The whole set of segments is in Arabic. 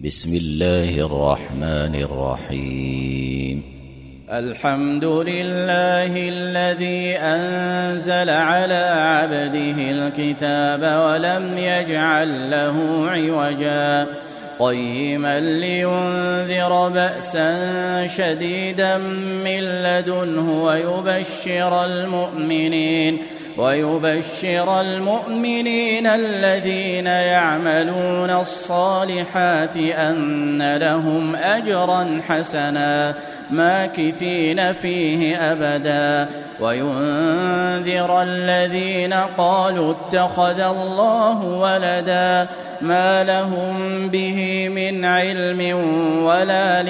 بسم الله الرحمن الرحيم. الحمد لله الذي أنزل على عبده الكتاب ولم يجعل له عوجا قيما لينذر بأسا شديدا من لدنه ويبشر المؤمنين الذين يعملون الصالحات أن لهم أجرا حسنا ماكثين فيه أبدا وينذر الذين قالوا اتخذ الله ولدا ما لهم به من علم ولا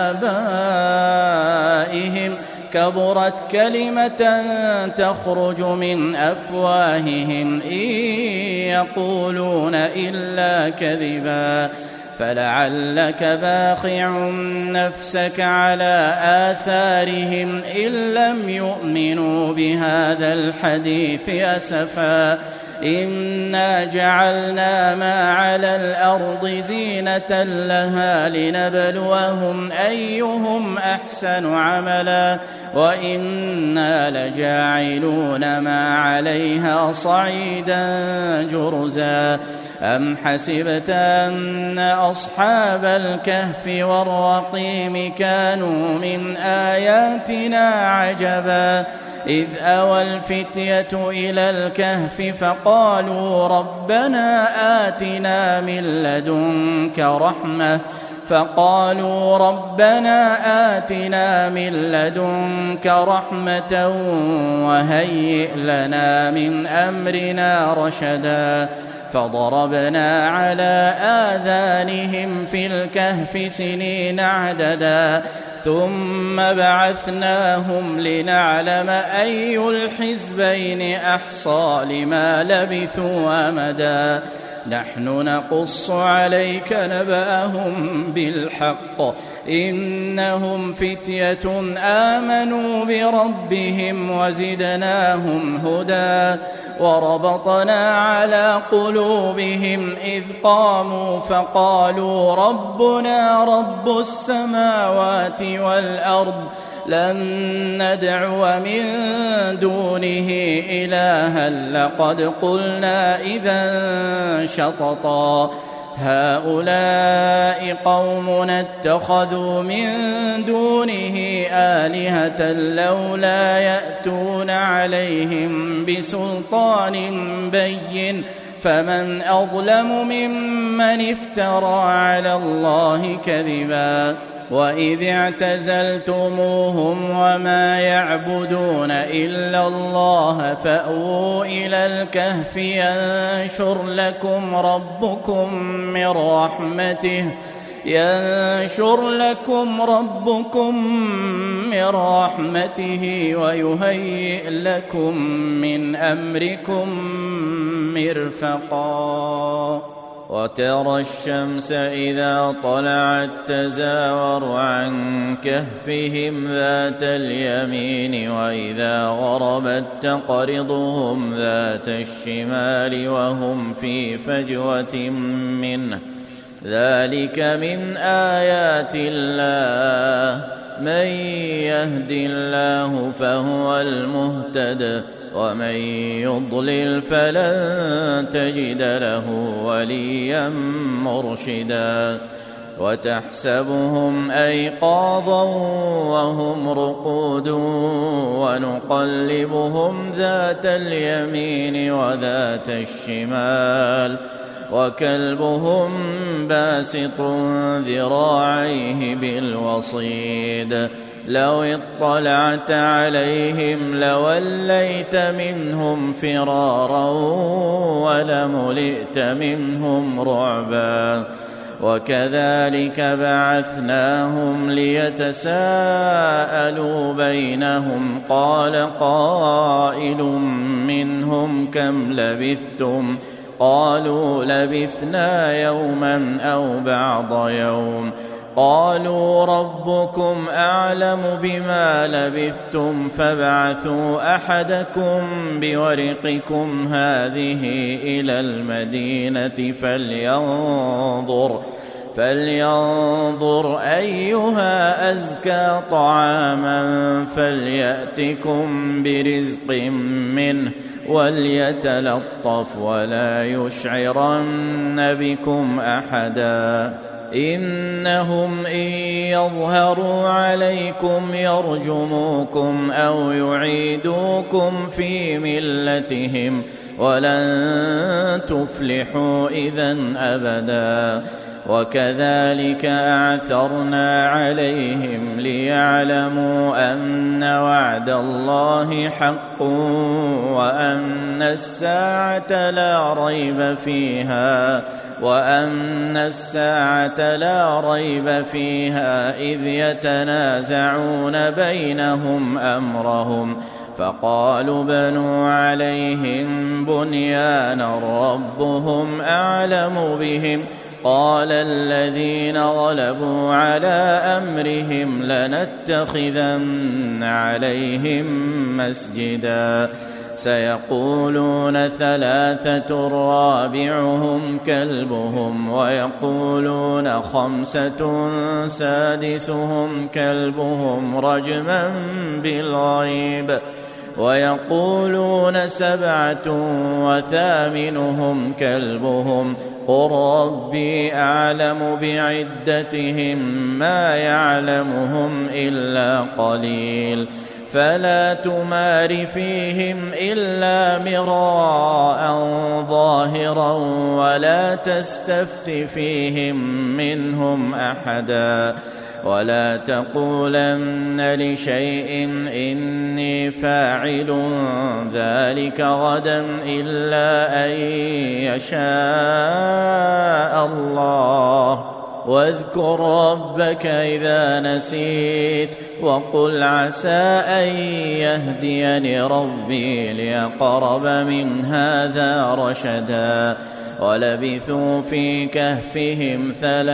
لآبائهم كبرت كلمة تخرج من أفواههم إن يقولون إلا كذبا فلعلك باخع نفسك على آثارهم إن لم يؤمنوا بهذا الحديث أسفا إنا جعلنا ما على الأرض زينة لها لنبلوهم أيهم أحسن عملا وإنا لجاعلون ما عليها صعيدا جرزا أم حسبت أن أصحاب الكهف والرقيم كانوا من آياتنا عجبا إذ أوى الفتية إلى الكهف فقالوا ربنا آتنا من لدنك رحمة وهيئ لنا من أمرنا رشدا فضربنا على آذانهم في الكهف سنين عددا ثم بعثناهم لنعلم أي الحزبين أحصى لما لبثوا أمدا نحن نقص عليك نبأهم بالحق إنهم فتية آمنوا بربهم وزدناهم هدى وربطنا على قلوبهم إذ قاموا فقالوا ربنا رب السماوات والأرض لن ندعو من دونه إلها لقد قلنا إذا شططا هؤلاء قومنا اتخذوا من دونه آلهة لولا يأتون عليهم بسلطان بين فمن أظلم ممن افترى على الله كذبا وإذ اعتزلتموهم وما يعبدون إلا الله فأووا إلى الكهف ينشر لكم ربكم من رحمته ويهيئ لكم من أمركم مرفقا وترى الشمس إذا طلعت تزاور عن كهفهم ذات اليمين وإذا غربت تقرضهم ذات الشمال وهم في فجوة منه ذلك من آيات الله من يهد الله فهو المهتد ومن يضلل فلن تجد له وليا مرشدا وتحسبهم أيقاظا وهم رقود ونقلبهم ذات اليمين وذات الشمال وكلبهم باسط ذراعيه بالوصيد لو اطلعت عليهم لوليت منهم فرارا ولملئت منهم رعبا وكذلك بعثناهم ليتساءلوا بينهم قال قائل منهم كم لبثتم قالوا لبثنا يوما أو بعض يوم قالوا ربكم أعلم بما لبثتم فابعثوا أحدكم بورقكم هذه إلى المدينة فلينظر أيها أزكى طعاما فليأتكم برزق منه وليتلطف ولا يشعرن بكم أحدا إنهم إن يظهروا عليكم يرجموكم أو يعيدوكم في ملتهم ولن تفلحوا إذن أبدا وكذلك أعثرنا عليهم ليعلموا أن وعد الله حق وأن الساعة لا ريب فيها إذ يتنازعون بينهم أمرهم فقالوا بنوا عليهم بنيانا ربهم أعلم بهم قال الذين غلبوا على أمرهم لنتخذن عليهم مسجدا سيقولون 3 رابعهم كلبهم ويقولون 5 سادسهم كلبهم رجما بالغيب ويقولون 7 وثامنهم كلبهم قل ربي أعلم بعدتهم ما يعلمهم إلا قليل فلا تمار فيهم إلا مراء ظاهرا ولا تستفت فيهم منهم أحدا ولا تقولن لشيء إني فاعل ذلك غدا إلا أن يشاء الله واذكر ربك إذا نسيت وقل عسى أن يهديني ربي لأقرب من هذا رشدا ولبثوا في كهفهم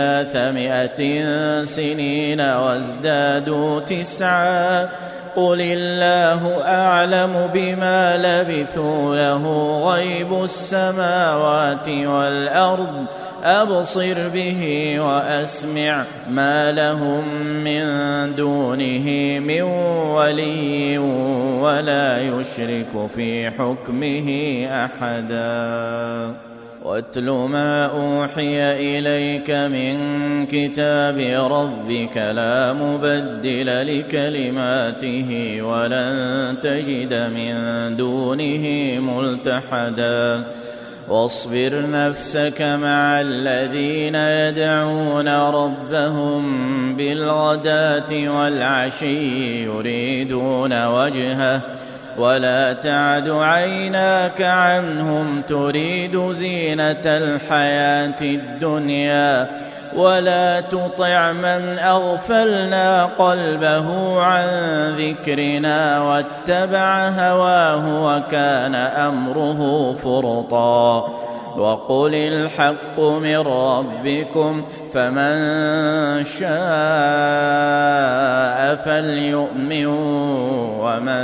300 سنين وازدادوا 9 قل الله أعلم بما لبثوا له غيب السماوات والأرض أبصر به وأسمع ما لهم من دونه من ولي ولا يشرك في حكمه أحدا واتل ما أوحي إليك من كتاب ربك لا مبدل لكلماته ولن تجد من دونه ملتحدا واصبر نفسك مع الذين يدعون ربهم بالغداة والعشي يريدون وجهه ولا تعد عيناك عنهم تريد زينة الحياة الدنيا ولا تطع من أغفلنا قلبه عن ذكرنا واتبع هواه وكان أمره فرطا وقل الحق من ربكم فمن شاء فليؤمن ومن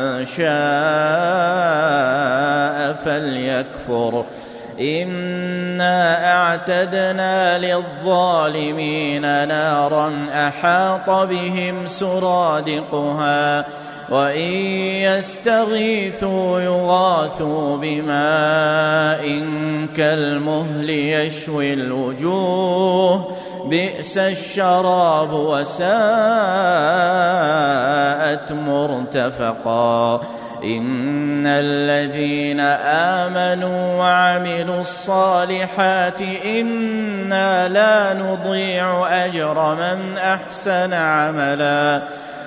شاء فليكفر إنا أعتدنا للظالمين نارا أحاط بهم سرادقها وإن يستغيثوا يغاثوا بماء كالمهل يشوي الوجوه بئس الشراب وساءت مرتفقا إن الذين آمنوا وعملوا الصالحات إنا لا نضيع أجر من أحسن عملا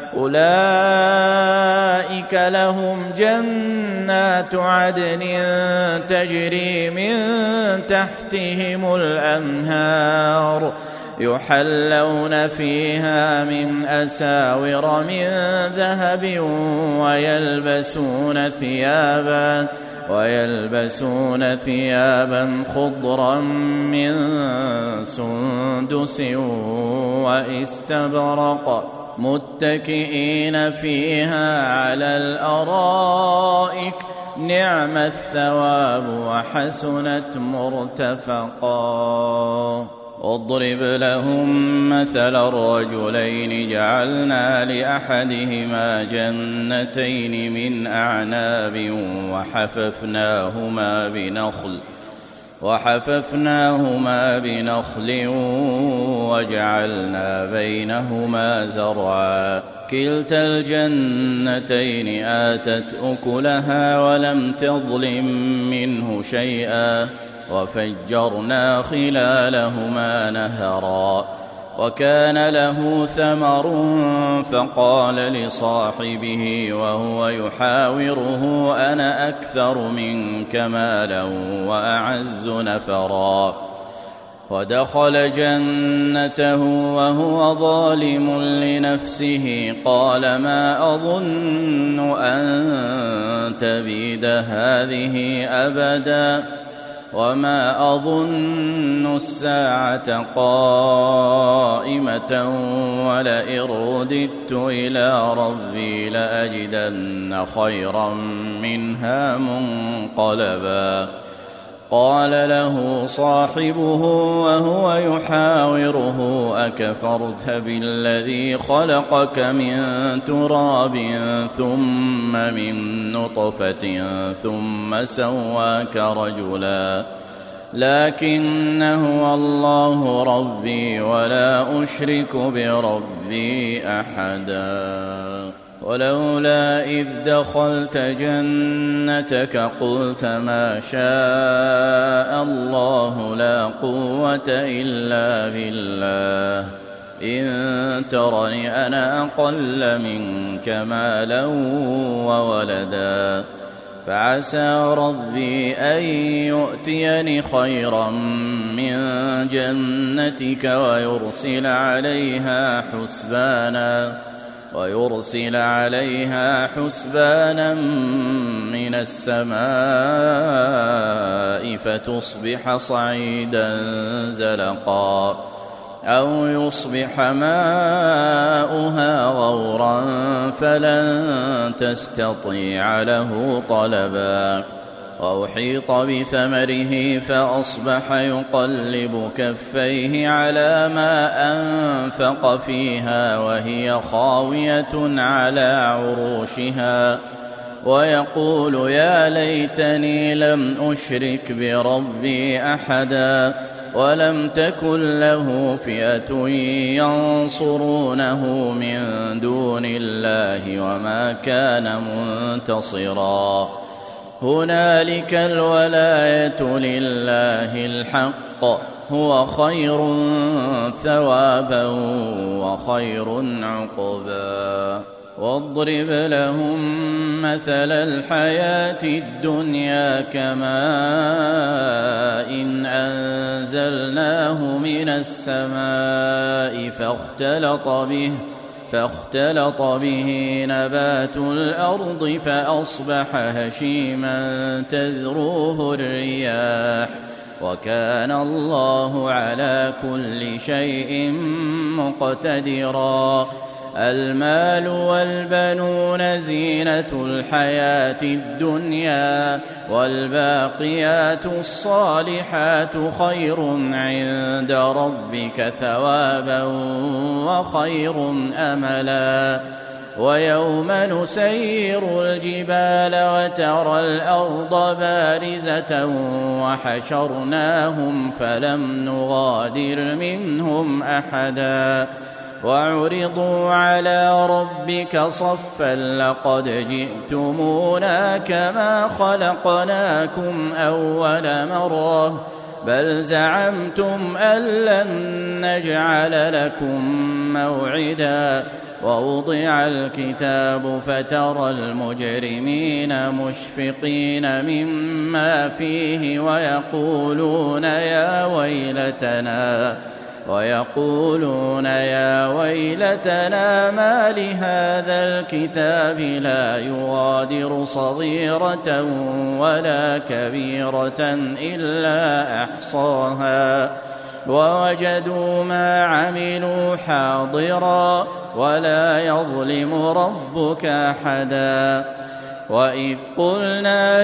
أولئك لهم جنات عدن تجري من تحتهم الأنهار يحلون فيها من أساور من ذهب ويلبسون ثيابا خضرا من سندس واستبرق متكئين فيها على الأرائك نعم الثواب وحسنت مرتفقا اضرب لهم مثل الرجلين جعلنا لأحدهما جنتين من أعناب وحففناهما بنخل وجعلنا بينهما زرعا كلتا الجنتين آتت أكلها ولم تظلم منه شيئا وفجرنا خلالهما نهرا وكان له ثمر فقال لصاحبه وهو يحاوره أنا أكثر منك مالا وأعز نفرا ودخل جنته وهو ظالم لنفسه قال ما أظن أن تبيد هذه أبدا وما أظن الساعة قائمة ولئن رددت إلى ربي لأجدن خيرا منها منقلبا قال له صاحبه وهو يحاوره أكفرت بالذي خلقك من تراب ثم من نطفة ثم سواك رجلا لكن هو الله ربي ولا أشرك بربي أحدا ولولا إذ دخلت جنتك قلت ما شاء الله لا قوة إلا بالله إن ترني أنا أقل منك مالا وولدا فعسى ربي أن يؤتيني خيرا من جنتك ويرسل عليها حسبانا من السماء فتصبح صعيدا زلقا أو يصبح ماؤها غورا فلن تستطيع له طلبا وأحيط بثمره فأصبح يقلب كفيه على ما أنفق فيها وهي خاوية على عروشها ويقول يا ليتني لم أشرك بربي أحدا ولم تكن له فئة ينصرونه من دون الله وما كان منتصرا هنالك الولاية لله الحق هو خير ثوابا وخير عقبا واضرب لهم مثل الحياة الدنيا كماء إن أنزلناه من السماء فاختلط به نبات الأرض فأصبح هشيما تذروه الرياح وكان الله على كل شيء مقتدرا المال والبنون زينة الحياة الدنيا والباقيات الصالحات خير عند ربك ثوابا وخير أملا ويوم نسير الجبال وترى الأرض بارزة وحشرناهم فلم نغادر منهم أحدا وعرضوا على ربك صفا لقد جئتمونا كما خلقناكم أول مرة بل زعمتم أن لن نجعل لكم موعدا ووضع الكتاب فترى المجرمين مشفقين مما فيه ويقولون يا ويلتنا ما لهذا الكتاب لا يغادر صغيرة ولا كبيرة إلا أحصاها ووجدوا ما عملوا حاضرا ولا يظلم ربك أحدا وإذ قلنا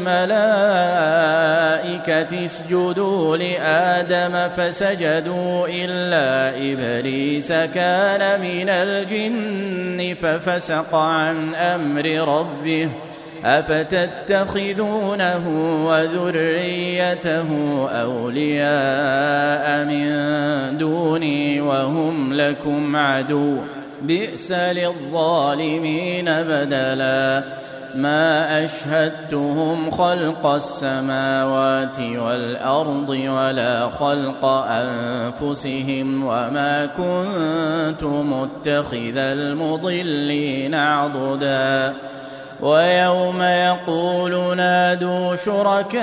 للملائكة اسجدوا لآدم فسجدوا إلا إبليس كان من الجن ففسق عن أمر ربه أفتتخذونه وذريته أولياء من دوني وهم لكم عدو بئس للظالمين بدلا ما أشهدتهم خلق السماوات والأرض ولا خلق أنفسهم وما كنت متخذ المضلين عضدا ويوم يقول نادوا شركائي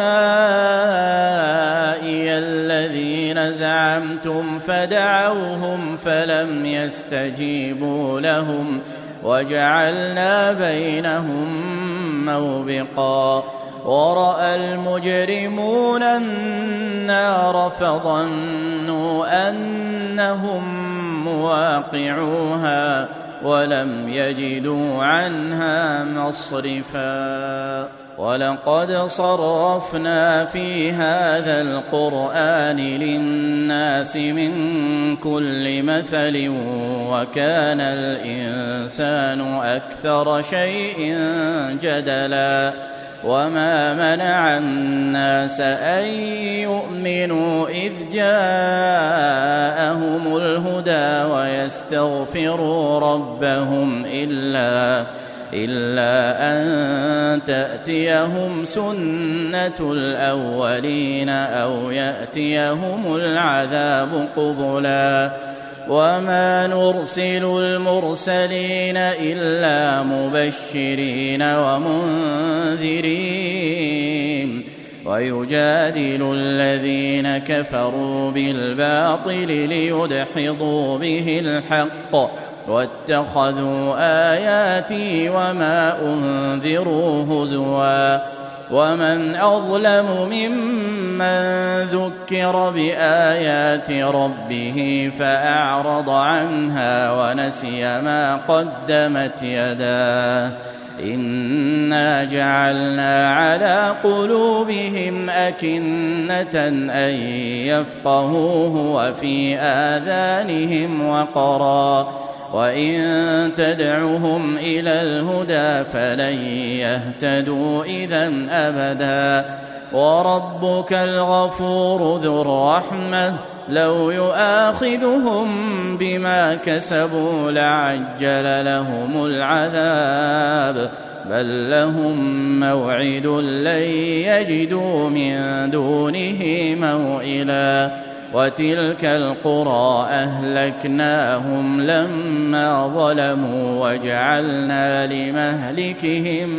الذين زعمتم فدعوهم فلم يستجيبوا لهم وجعلنا بينهم موبقا ورأى المجرمون النار فظنوا أنهم مواقعوها ولم يجدوا عنها مصرفا ولقد صرفنا في هذا القرآن للناس من كل مثل وكان الإنسان أكثر شيء جدلا وما منع الناس أن يؤمنوا إذ جاءهم الهدى ويستغفروا ربهم إلا أن تأتيهم سنة الأولين أو يأتيهم العذاب قبلا وما نرسل المرسلين إلا مبشرين ومنذرين ويجادل الذين كفروا بالباطل ليدحضوا به الحق واتخذوا آياتي وما أنذروا هزوا ومن أظلم ممن ذكر بآيات ربه فأعرض عنها ونسي ما قدمت يداه إنا جعلنا على قلوبهم أكنة أن يفقهوه وفي آذانهم وقرا وإن تدعهم إلى الهدى فلن يهتدوا إذن أبدا وربك الغفور ذو الرحمة لو يؤاخذهم بما كسبوا لعجل لهم العذاب بل لهم موعد لن يجدوا من دونه موئلا وتلك القرى أهلكناهم لما ظلموا وجعلنا لمهلكهم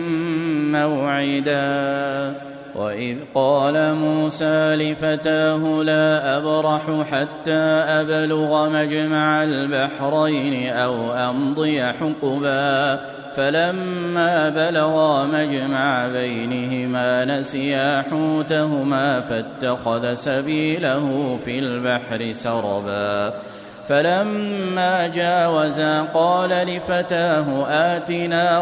موعدا وإذ قال موسى لفتاه لا أبرح حتى أبلغ مجمع البحرين أو أمضي حقبا فلما بلغا مجمع بينهما نسيا حوتهما فاتخذ سبيله في البحر سربا فلما جاوزا قال لفتاه آتنا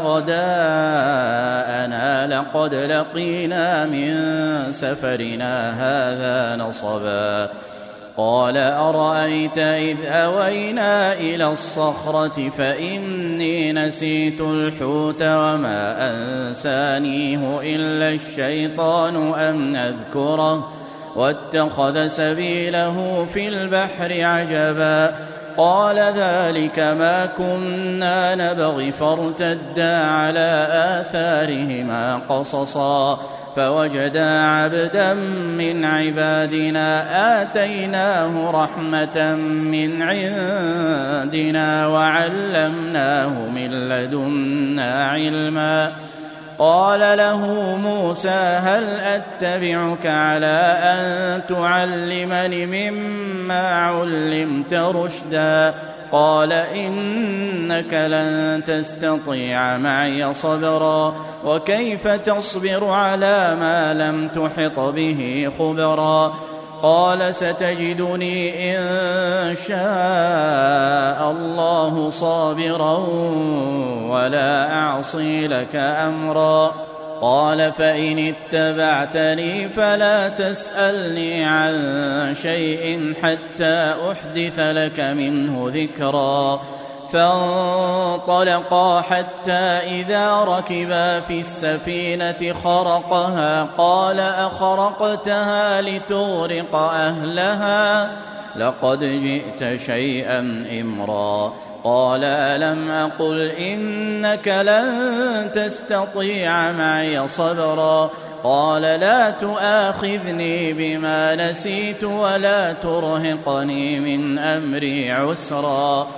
غداءنا لقد لقينا من سفرنا هذا نصبا قال أرأيت إذ أوينا إلى الصخرة فإني نسيت الحوت وما أنسانيه إلا الشيطان أن أذكره واتخذ سبيله في البحر عجبا قال ذلك ما كنا نبغي فارتدا على آثارهما قصصا فوجدا عبدا من عبادنا آتيناه رحمة من عندنا وعلمناه من لدنا علما قال له موسى هل أتبعك على أن تعلمني مما علمت رشدا قال إنك لن تستطيع معي صبرا وكيف تصبر على ما لم تحط به خبرا قال ستجدني إن شاء الله صابرا ولا أعصي لك أمرا. قال فإن اتبعتني فلا تسألني عن شيء حتى أحدث لك منه ذكرا. فانطلقا حتى إذا ركبا في السفينة خرقها قال أخرقتها لتغرق أهلها لقد جئت شيئا إمرا. قال ألم أقل إنك لن تستطيع معي صبرا. قال لا تؤاخذني بما نسيت ولا ترهقني من أمري عسرا.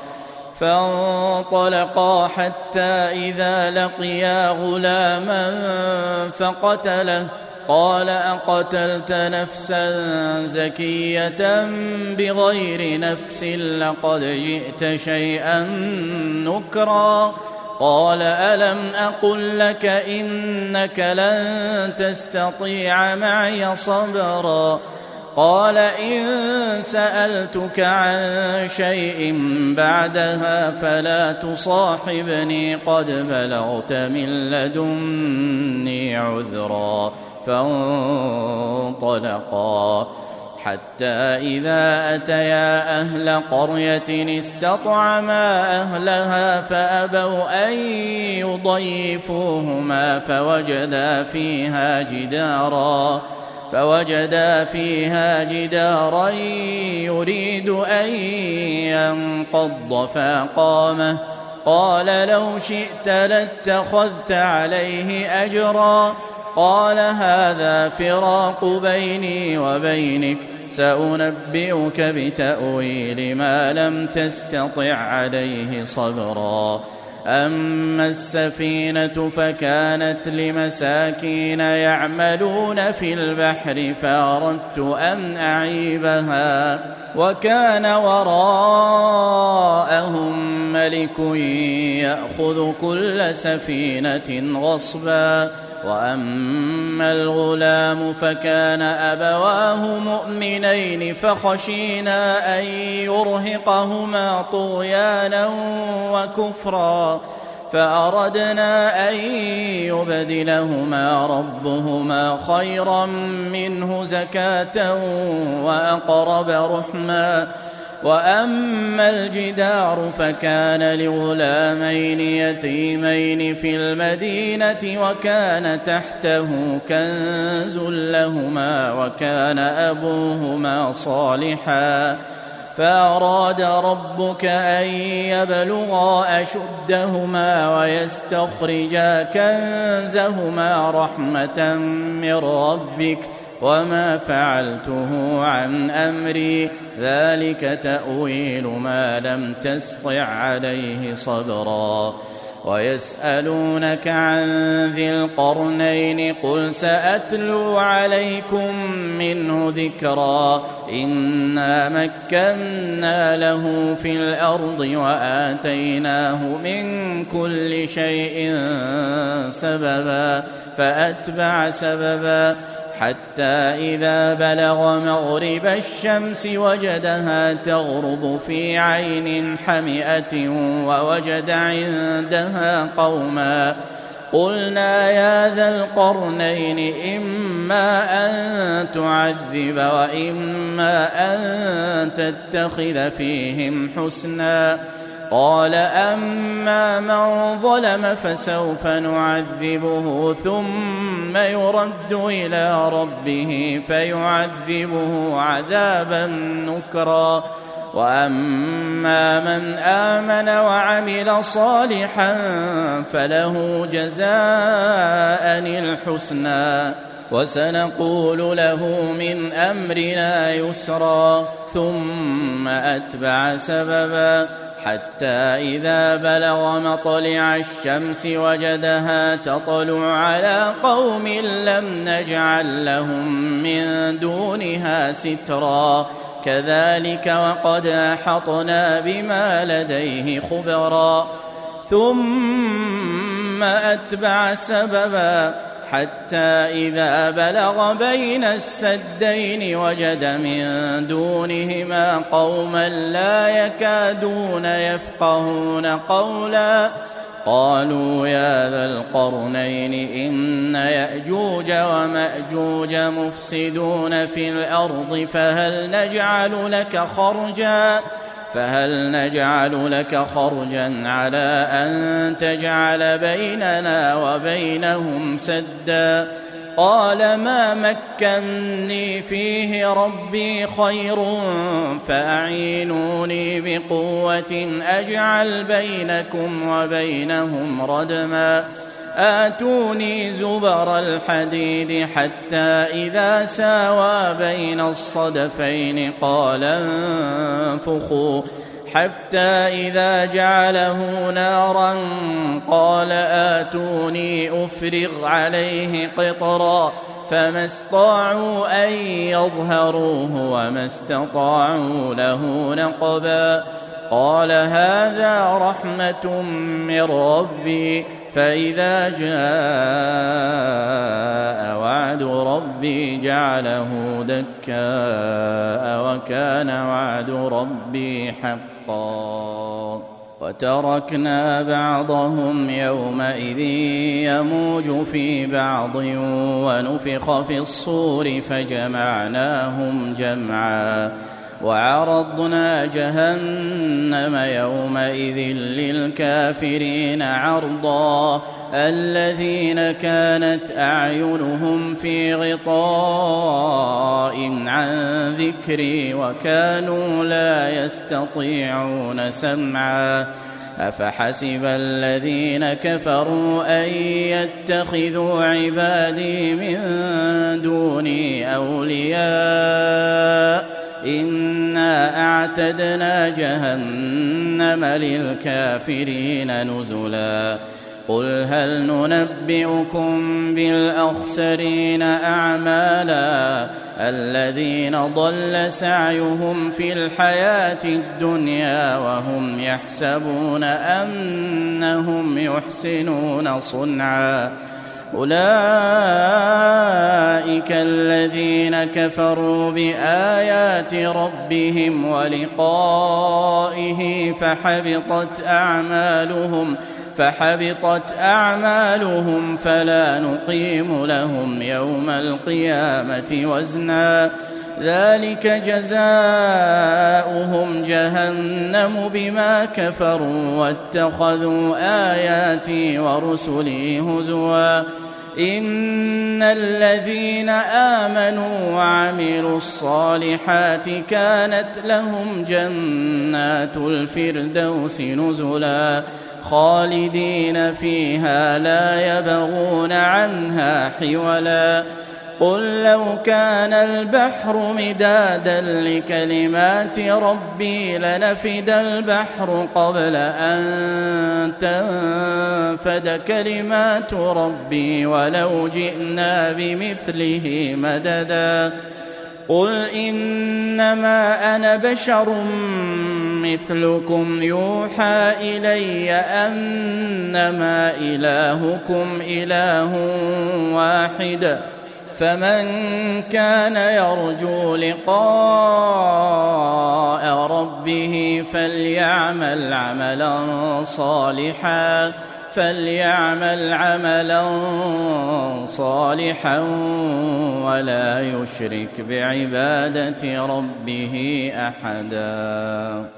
فانطلقا حتى إذا لقيا غلاما فقتله قال أقتلت نفسا زكية بغير نفس لقد جئت شيئا نكرا. قال ألم أقل لك إنك لن تستطيع معي صبرا. قال إن سألتك عن شيء بعدها فلا تصاحبني قد بلغت من لدني عذرا. فانطلقا حتى إذا أتيا أهل قرية استطعما أهلها فأبوا أن يضيفوهما فوجدا فيها جدارا يريد أن ينقض فأقامه. قال لو شئت لاتخذت عليه أجرا. قال هذا فراق بيني وبينك سأنبئك بتأويل ما لم تستطع عليه صبرا. أما السفينة فكانت لمساكين يعملون في البحر فأردت أن أعيبها وكان وراءهم ملك يأخذ كل سفينة غصبا. وأما الغلام فكان أبواه مؤمنين فخشينا أن يرهقهما طغيانا وكفرا فأردنا أن يبدلهما ربهما خيرا منه زكاة وأقرب رحما. وأما الجدار فكان لغلامين يتيمين في المدينة وكان تحته كنز لهما وكان أبوهما صالحا فأراد ربك أن يبلغا أشدهما ويستخرجا كنزهما رحمة من ربك وما فعلته عن أمري ذلك تأويل ما لم تسطع عليه صبرا. ويسألونك عن ذي القرنين قل سأتلو عليكم منه ذكرا. إنا مكنا له في الأرض وآتيناه من كل شيء سببا فأتبع سببا حتى إذا بلغ مغرب الشمس وجدها تغرب في عين حمئة ووجد عندها قوما. قلنا يا ذا القرنين إما أن تعذب وإما أن تتخذ فيهم حسنا. قال أما من ظلم فسوف نعذبه ثم يرد إلى ربه فيعذبه عذابا نكرا. وأما من آمن وعمل صالحا فله جزاء الحسنى وسنقول له من أمرنا يسرا. ثم أتبع سببا حتى إذا بلغ مطلع الشمس وجدها تطلع على قوم لم نجعل لهم من دونها سترا. كذلك وقد أحطنا بما لديه خبرا. ثم أتبع سببا حتى إذا بلغ بين السدين وجد من دونهما قوما لا يكادون يفقهون قولا قالوا يا ذا القرنين إن يأجوج ومأجوج مفسدون في الأرض فهل نجعل لك خرجا على أن تجعل بيننا وبينهم سدا قال ما مكني فيه ربي خير فأعينوني بقوة أجعل بينكم وبينهم ردما آتوني زبر الحديد حتى إذا ساوى بين الصدفين قال انفخوا حتى إذا جعله نارا قال آتوني أفرغ عليه قطرا فما استطاعوا أن يظهروه وما استطاعوا له نقبا قال هذا رحمة من ربي فإذا جاء وعد ربي جعله دكاء وكان وعد ربي حقا وتركنا بعضهم يومئذ يموج في بعض ونفخ في الصور فجمعناهم جمعا وعرضنا جهنم يومئذ للكافرين عرضا الذين كانت أعينهم في غطاء عن ذكري وكانوا لا يستطيعون سمعا أفحسب الذين كفروا أن يتخذوا عبادي من دوني أولياء إنا أعتدنا جهنم للكافرين نزلا قل هل ننبئكم بالأخسرين أعمالا الذين ضل سعيهم في الحياة الدنيا وهم يحسبون أنهم يحسنون صنعا أولئك الذين كفروا بآيات ربهم ولقائه فحبطت أعمالهم فلا نقيم لهم يوم القيامة وزنا ذلك جزاؤهم جهنم بما كفروا واتخذوا آياتي ورسلي هزوا إن الذين آمنوا وعملوا الصالحات كانت لهم جنات الفردوس نزلا خالدين فيها لا يبغون عنها حولا قل لو كان البحر مدادا لكلمات ربي لنفد البحر قبل أن تنفد كلمات ربي ولو جئنا بمثله مددا قل إنما أنا بشر مثلكم يوحى إلي أنما إلهكم إله واحد فمن كان يرجو لقاء ربه فليعمل عملا صالحا ولا يشرك بعبادة ربه أحدا.